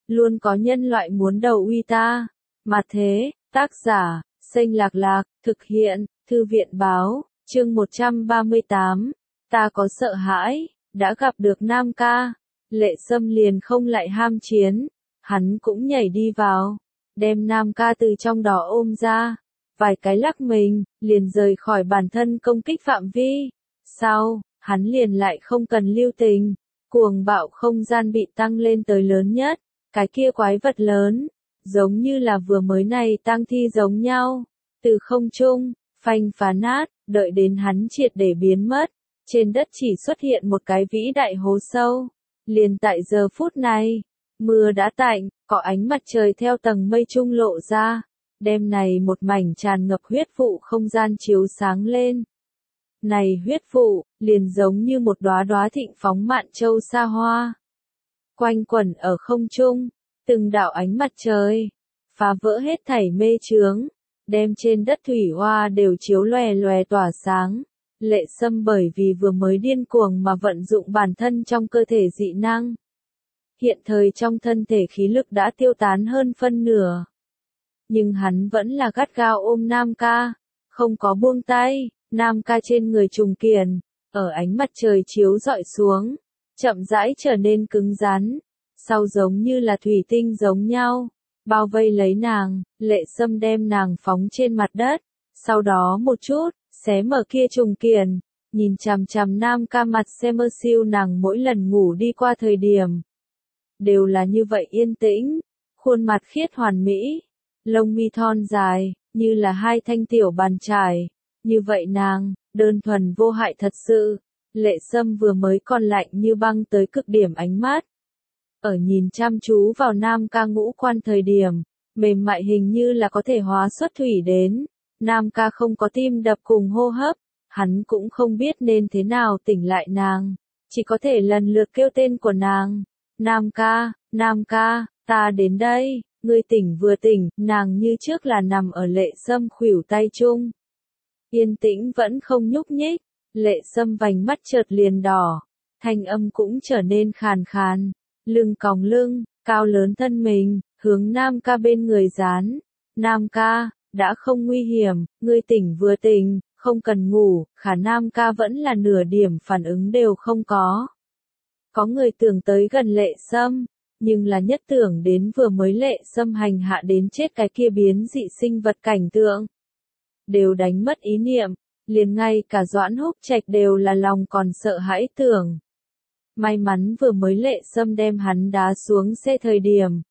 luôn có nhân loại muốn đầu uy ta. Mà thế, tác giả, Xanh Lạc Lạc, thực hiện, Thư viện báo, chương 138, ta có sợ hãi, đã gặp được Nam ca. Lệ Sâm liền không lại ham chiến, hắn cũng nhảy đi vào, đem Nam ca từ trong đó ôm ra, vài cái lắc mình, liền rời khỏi bản thân công kích phạm vi. Sau, hắn liền lại không cần lưu tình, cuồng bạo không gian bị tăng lên tới lớn nhất, cái kia quái vật lớn, giống như là vừa mới này tang thi giống nhau, từ không trung, phanh phá nát, đợi đến hắn triệt để biến mất, trên đất chỉ xuất hiện một cái vĩ đại hố sâu. Liền tại giờ phút này, mưa đã tạnh, có ánh mặt trời theo tầng mây trung lộ ra, đêm này một mảnh tràn ngập huyết vụ không gian chiếu sáng lên. Này huyết vụ, liền giống như một đóa đóa thịnh phóng mạn châu sa hoa. Quanh quẩn ở không trung, từng đạo ánh mặt trời, phá vỡ hết thảy mê chướng, đem trên đất thủy hoa đều chiếu lòe lòe tỏa sáng. Lệ Sâm bởi vì vừa mới điên cuồng mà vận dụng bản thân trong cơ thể dị năng. Hiện thời trong thân thể khí lực đã tiêu tán hơn phân nửa. Nhưng hắn vẫn là gắt gao ôm Nam ca, không có buông tay. Nam ca trên người trùng kiền, ở ánh mặt trời chiếu rọi xuống, chậm rãi trở nên cứng rắn, sau giống như là thủy tinh giống nhau, bao vây lấy nàng. Lệ Sâm đem nàng phóng trên mặt đất, sau đó một chút, xé mở kia trùng kiền, nhìn chằm chằm Nam ca mặt xem mơ siêu nàng mỗi lần ngủ đi qua thời điểm. Đều là như vậy yên tĩnh, khuôn mặt khiết hoàn mỹ, lông mi thon dài, như là hai thanh tiểu bàn chải. Như vậy nàng, đơn thuần vô hại thật sự. Lệ Sâm vừa mới còn lạnh như băng tới cực điểm ánh mắt. Ở nhìn chăm chú vào Nam ca ngũ quan thời điểm, mềm mại hình như là có thể hóa xuất thủy đến. Nam ca không có tim đập cùng hô hấp, hắn cũng không biết nên thế nào tỉnh lại nàng, chỉ có thể lần lượt kêu tên của nàng. Nam ca, ta đến đây, ngươi tỉnh vừa tỉnh, nàng như trước là nằm ở Lệ Sâm khuỷu tay chung. Yên tĩnh vẫn không nhúc nhích, Lệ Sâm vành mắt chợt liền đỏ, thanh âm cũng trở nên khàn khàn, lưng còng lưng, cao lớn thân mình, hướng Nam ca bên người dán. Nam ca, đã không nguy hiểm, ngươi tỉnh vừa tỉnh, không cần ngủ. Khả Nam ca vẫn là nửa điểm phản ứng đều không có. Có người tưởng tới gần Lệ Sâm, nhưng là nhất tưởng đến vừa mới Lệ Sâm hành hạ đến chết cái kia biến dị sinh vật cảnh tượng. Đều đánh mất ý niệm, liền ngay cả Doãn Húc Trạch đều là lòng còn sợ hãi tưởng. May mắn vừa mới Lệ Sâm đem hắn đá xuống xe thời điểm.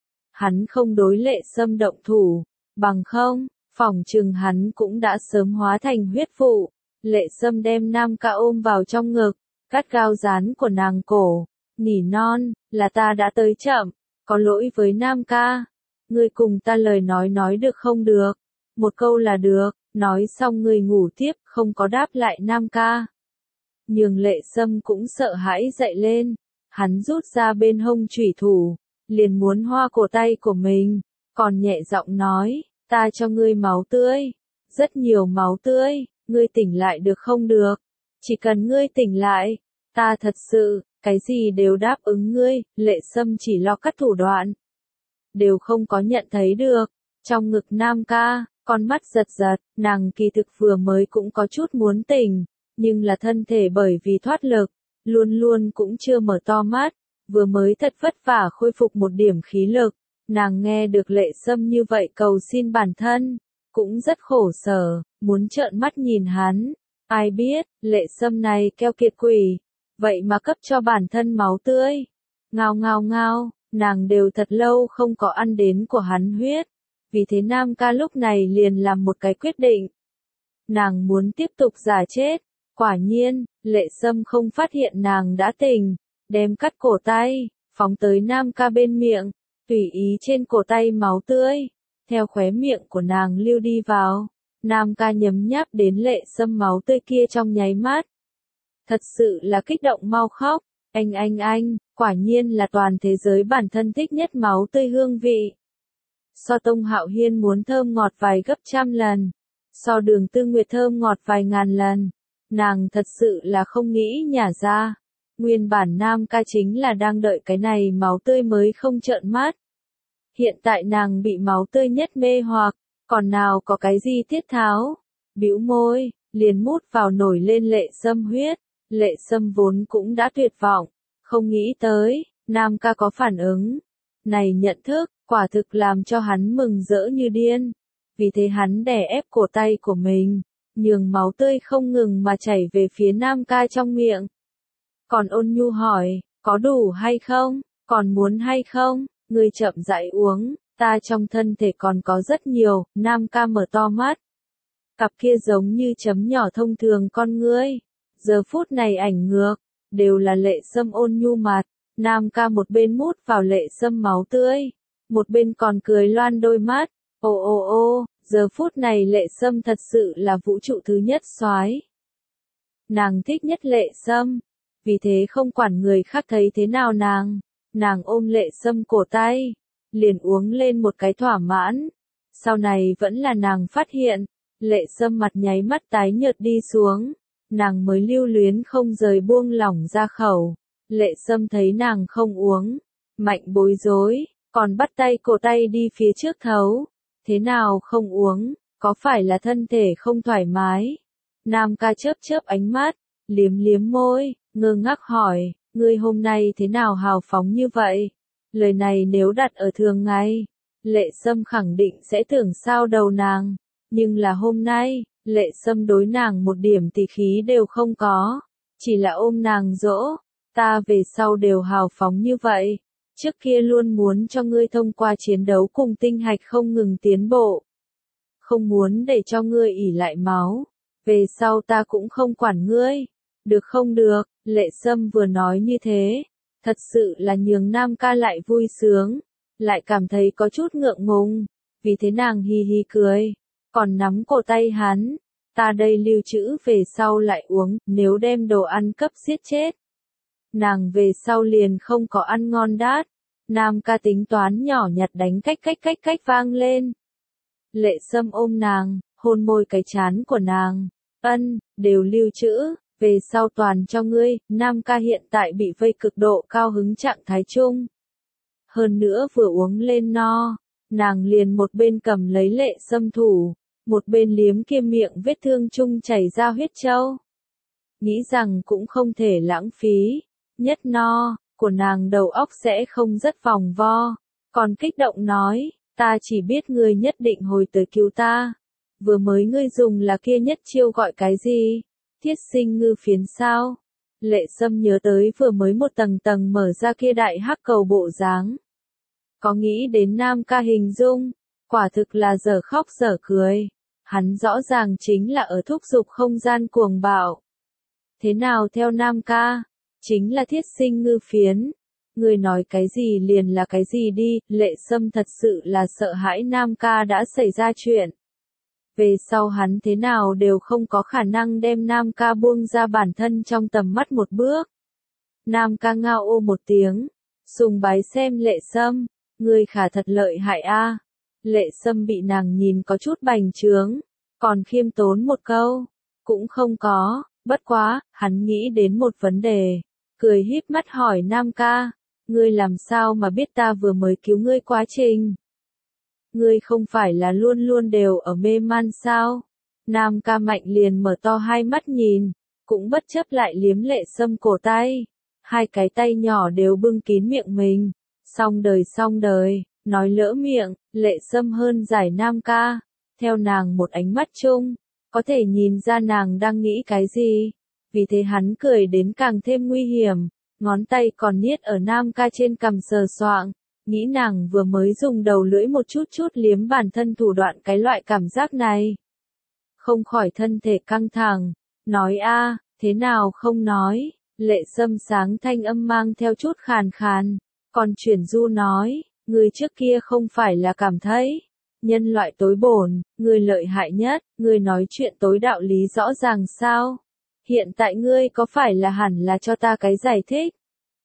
Hắn không đối Lệ Sâm động thủ, bằng không, phỏng chừng hắn cũng đã sớm hóa thành huyết vụ. Lệ Sâm đem Nam ca ôm vào trong ngực, cắt gao dán của nàng cổ, nỉ non, là ta đã tới chậm, có lỗi với Nam ca. Ngươi cùng ta lời nói được không được? Một câu là được, nói xong người ngủ tiếp, không có đáp lại Nam ca. Nhưng Lệ Sâm cũng sợ hãi dậy lên, hắn rút ra bên hông chủy thủ, liền muốn hoa cổ tay của mình, còn nhẹ giọng nói, ta cho ngươi máu tươi, rất nhiều máu tươi, ngươi tỉnh lại được không được, chỉ cần ngươi tỉnh lại, ta thật sự, cái gì đều đáp ứng ngươi. Lệ Sâm chỉ lo cắt thủ đoạn, đều không có nhận thấy được, trong ngực Nam ca. Con mắt giật giật, nàng kỳ thực vừa mới cũng có chút muốn tỉnh, nhưng là thân thể bởi vì thoát lực, luôn luôn cũng chưa mở to mắt, vừa mới thật vất vả khôi phục một điểm khí lực, nàng nghe được Lệ Sâm như vậy cầu xin bản thân, cũng rất khổ sở, muốn trợn mắt nhìn hắn. Ai biết, Lệ Sâm này keo kiệt quỷ, vậy mà cấp cho bản thân máu tươi. Ngao ngao ngao, nàng đều thật lâu không có ăn đến của hắn huyết. Vì thế Nam ca lúc này liền làm một cái quyết định. Nàng muốn tiếp tục giả chết. Quả nhiên, Lệ Sâm không phát hiện nàng đã tỉnh, đem cắt cổ tay, phóng tới Nam ca bên miệng, tùy ý trên cổ tay máu tươi, theo khóe miệng của nàng lưu đi vào. Nam ca nhấm nháp đến Lệ Sâm máu tươi kia trong nháy mắt. Thật sự là kích động mau khóc, anh, quả nhiên là toàn thế giới bản thân thích nhất máu tươi hương vị. So Tông Hạo Hiên muốn thơm ngọt vài gấp trăm lần, so Đường Tư Nguyệt thơm ngọt vài ngàn lần, nàng thật sự là không nghĩ nhả ra. Nguyên bản Nam ca chính là đang đợi cái này máu tươi mới không trợn mắt. Hiện tại nàng bị máu tươi nhất mê hoặc, còn nào có cái gì tiết tháo. Bĩu môi, liền mút vào nổi lên Lệ Sâm huyết. Lệ Sâm vốn cũng đã tuyệt vọng, không nghĩ tới, Nam ca có phản ứng. Này nhận thức, quả thực làm cho hắn mừng rỡ như điên. Vì thế hắn đè ép cổ tay của mình, nhường máu tươi không ngừng mà chảy về phía Nam ca trong miệng. Còn ôn nhu hỏi, có đủ hay không, còn muốn hay không, ngươi chậm rãi uống, ta trong thân thể còn có rất nhiều. Nam ca mở to mắt. Cặp kia giống như chấm nhỏ thông thường con ngươi. Giờ phút này ảnh ngược, đều là Lệ Sâm ôn nhu mặt. Nam ca một bên mút vào Lệ Sâm máu tươi, một bên còn cười loan đôi mắt. Ô ô ô, giờ phút này Lệ Sâm thật sự là vũ trụ thứ nhất soái. Nàng thích nhất Lệ Sâm, vì thế không quản người khác thấy thế nào nàng ôm Lệ Sâm cổ tay, liền uống lên một cái thỏa mãn. Sau này vẫn là nàng phát hiện, Lệ Sâm mặt nháy mắt tái nhợt đi xuống, nàng mới lưu luyến không rời buông lỏng ra khẩu. Lệ Sâm thấy nàng không uống, mạnh bối rối, còn bắt tay cổ tay đi phía trước thấu. Thế nào không uống, có phải là thân thể không thoải mái? Nam ca chớp chớp ánh mắt, liếm liếm môi, ngơ ngác hỏi, ngươi hôm nay thế nào hào phóng như vậy? Lời này nếu đặt ở thường ngày, Lệ Sâm khẳng định sẽ tưởng sao đầu nàng. Nhưng là hôm nay, Lệ Sâm đối nàng một điểm tỳ khí đều không có, chỉ là ôm nàng dỗ. Ta về sau đều hào phóng như vậy. Trước kia luôn muốn cho ngươi thông qua chiến đấu cùng tinh hạch không ngừng tiến bộ. Không muốn để cho ngươi ỉ lại máu. Về sau ta cũng không quản ngươi. Được không được, Lệ Sâm vừa nói như thế. Thật sự là nhường Nam ca lại vui sướng. Lại cảm thấy có chút ngượng ngùng. Vì thế nàng hi hi cười. Còn nắm cổ tay hắn. Ta đây lưu trữ về sau lại uống, nếu đem đồ ăn cấp giết chết. Nàng về sau liền không có ăn ngon đát. Nam ca tính toán nhỏ nhặt đánh cách vang lên. Lệ Sâm ôm nàng, hôn môi cái trán của nàng. Ân, đều lưu trữ, về sau toàn cho ngươi. Nam ca hiện tại bị vây cực độ cao hứng trạng thái chung. Hơn nữa vừa uống lên no, nàng liền một bên cầm lấy Lệ Sâm thủ, một bên liếm kia miệng vết thương chung chảy ra huyết châu. Nghĩ rằng cũng không thể lãng phí. Nhất no, của nàng đầu óc sẽ không rất vòng vo, còn kích động nói, ta chỉ biết ngươi nhất định hồi tới cứu ta. Vừa mới ngươi dùng là kia nhất chiêu gọi cái gì? Thiết sinh ngư phiến sao? Lệ Sâm nhớ tới vừa mới một tầng tầng mở ra kia đại hắc cầu bộ dáng. Có nghĩ đến Nam ca hình dung, quả thực là dở khóc dở cười. Hắn rõ ràng chính là ở thúc giục không gian cuồng bạo. Thế nào theo Nam ca? Chính là thiết sinh ngư phiến. Người nói cái gì liền là cái gì đi. Lệ Sâm thật sự là sợ hãi Nam ca đã xảy ra chuyện. Về sau hắn thế nào đều không có khả năng đem Nam ca buông ra bản thân trong tầm mắt một bước. Nam ca ngao ô một tiếng, sùng bái xem Lệ Sâm, người khả thật lợi hại a. Lệ Sâm bị nàng nhìn có chút bành trướng, còn khiêm tốn một câu, cũng không có. Bất quá, hắn nghĩ đến một vấn đề, cười híp mắt hỏi Nam ca, ngươi làm sao mà biết ta vừa mới cứu ngươi quá trình? Ngươi không phải là luôn luôn đều ở mê man sao? Nam ca mạnh liền mở to hai mắt nhìn, cũng bất chấp lại liếm Lệ Sâm cổ tay, hai cái tay nhỏ đều bưng kín miệng mình, xong đời, nói lỡ miệng. Lệ Sâm hơn giải Nam ca, theo nàng một ánh mắt chung, có thể nhìn ra nàng đang nghĩ cái gì. Vì thế hắn cười đến càng thêm nguy hiểm, ngón tay còn niết ở Nam ca trên cằm sờ soạng, nghĩ nàng vừa mới dùng đầu lưỡi một chút liếm bản thân thủ đoạn cái loại cảm giác này. Không khỏi thân thể căng thẳng, nói a, thế nào không nói. Lệ Sâm sáng thanh âm mang theo chút khàn khàn, còn chuyển du nói, người trước kia không phải là cảm thấy nhân loại tối bổn, người lợi hại nhất, người nói chuyện tối đạo lý rõ ràng sao? Hiện tại ngươi có phải là hẳn là cho ta cái giải thích?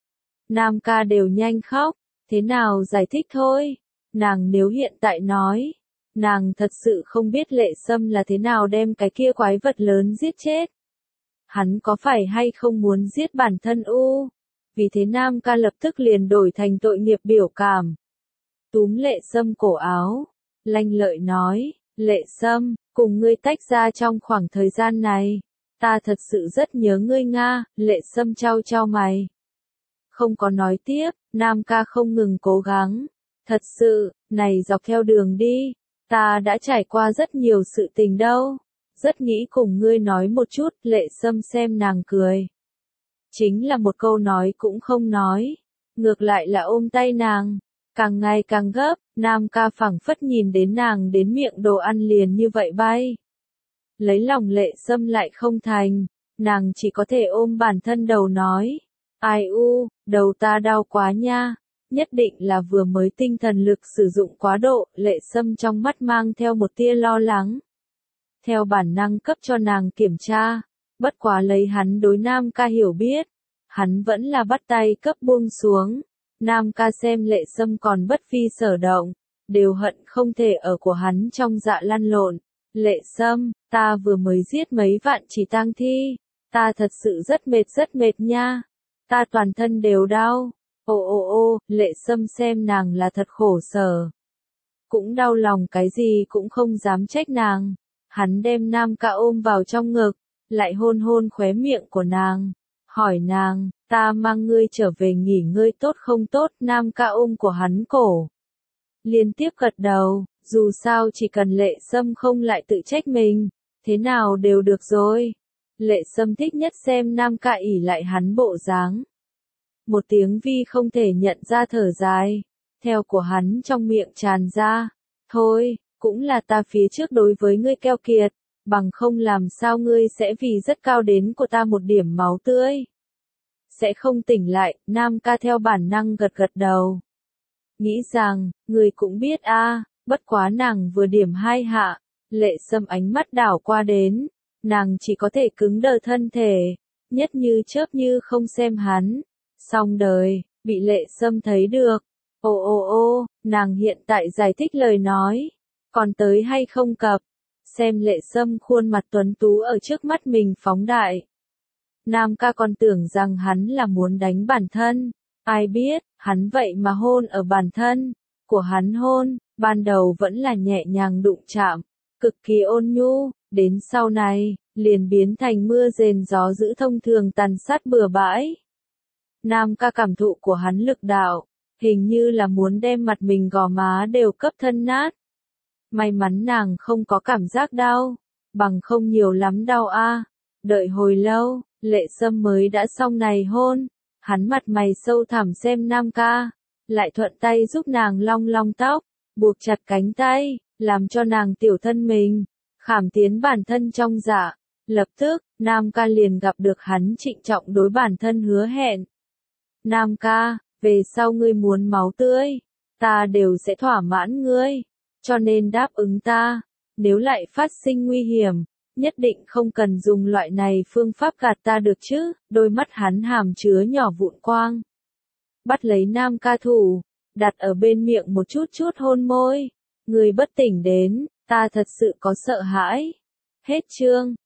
Nam ca đều nhanh khóc, thế nào giải thích thôi? Nàng nếu hiện tại nói, nàng thật sự không biết Lệ Sâm là thế nào đem cái kia quái vật lớn giết chết. hắn có phải hay không muốn giết bản thân u? Vì thế Nam ca lập tức liền đổi thành tội nghiệp biểu cảm. Túm Lệ Sâm cổ áo, lanh lợi nói, Lệ Sâm, cùng ngươi tách ra trong khoảng thời gian này. Ta thật sự rất nhớ ngươi Nga, Lệ Sâm chau chau mày. Không có nói tiếp, Nam ca không ngừng cố gắng. Thật sự, này dọc theo đường đi, ta đã trải qua rất nhiều sự tình đâu. Rất nghĩ cùng ngươi nói một chút, Lệ Sâm xem nàng cười. Chính là một câu nói cũng không nói. Ngược lại là ôm tay nàng. Càng ngày càng gấp, Nam ca phảng phất nhìn đến nàng đến miệng đồ ăn liền như vậy bay. Lấy lòng Lệ Sâm lại không thành, nàng chỉ có thể ôm bản thân đầu nói. Ai u, đầu ta đau quá nha. Nhất định là vừa mới tinh thần lực sử dụng quá độ, Lệ Sâm trong mắt mang theo một tia lo lắng. Theo bản năng cấp cho nàng kiểm tra, bất quá lấy hắn đối Nam ca hiểu biết, hắn vẫn là bắt tay cấp buông xuống. Nam ca xem Lệ Sâm còn bất phi sở động, đều hận không thể ở của hắn trong dạ lăn lộn. Lệ Sâm, ta vừa mới giết mấy vạn chỉ tang thi, ta thật sự rất mệt nha, ta toàn thân đều đau. Ô, Lệ Sâm xem nàng là thật khổ sở. Cũng đau lòng cái gì cũng không dám trách nàng. Hắn đem Nam ca ôm vào trong ngực, lại hôn hôn khóe miệng của nàng. Hỏi nàng, ta mang ngươi trở về nghỉ ngơi tốt không tốt? Nam ca ôm của hắn cổ. Liên tiếp gật đầu, dù sao chỉ cần Lệ Sâm không lại tự trách mình, thế nào đều được rồi. Lệ Sâm thích nhất xem Nam ca ỉ lại hắn bộ dáng. Một tiếng vi không thể nhận ra thở dài, theo của hắn trong miệng tràn ra. Thôi, cũng là ta phía trước đối với ngươi keo kiệt, bằng không làm sao ngươi sẽ vì rất cao đến của ta một điểm máu tươi. Sẽ không tỉnh lại, Nam ca theo bản năng gật gật đầu. Nghĩ rằng, ngươi cũng biết a, bất quá nàng vừa điểm hai hạ, Lệ Sâm ánh mắt đảo qua đến, nàng chỉ có thể cứng đờ thân thể, nhất như chớp như không xem hắn. Xong đời, bị Lệ Sâm thấy được. Ô, nàng hiện tại giải thích lời nói, còn tới hay không cập, xem Lệ Sâm khuôn mặt tuấn tú ở trước mắt mình phóng đại. Nam ca còn tưởng rằng hắn là muốn đánh bản thân, ai biết, hắn vậy mà hôn ở bản thân, của hắn hôn, ban đầu vẫn là nhẹ nhàng đụng chạm, cực kỳ ôn nhu, đến sau này, liền biến thành mưa rền gió dữ thông thường tàn sát bừa bãi. Nam ca cảm thụ của hắn lực đạo, hình như là muốn đem mặt mình gò má đều cấp thân nát. May mắn nàng không có cảm giác đau, bằng không nhiều lắm đau a. Đợi hồi lâu, Lệ Sâm mới đã xong này hôn, hắn mặt mày sâu thẳm xem Nam ca, lại thuận tay giúp nàng long long tóc, buộc chặt cánh tay, làm cho nàng tiểu thân mình khảm tiến bản thân trong dạ. Lập tức, Nam ca liền gặp được hắn trịnh trọng đối bản thân hứa hẹn. Nam ca, về sau ngươi muốn máu tươi, ta đều sẽ thỏa mãn ngươi, cho nên đáp ứng ta, nếu lại phát sinh nguy hiểm, nhất định không cần dùng loại này phương pháp gạt ta được chứ. Đôi mắt hắn hàm chứa nhỏ vụn quang. Bắt lấy Nam ca thủ, đặt ở bên miệng một chút hôn môi. Ngươi bất tỉnh đến, ta thật sự có sợ hãi. Hết chương.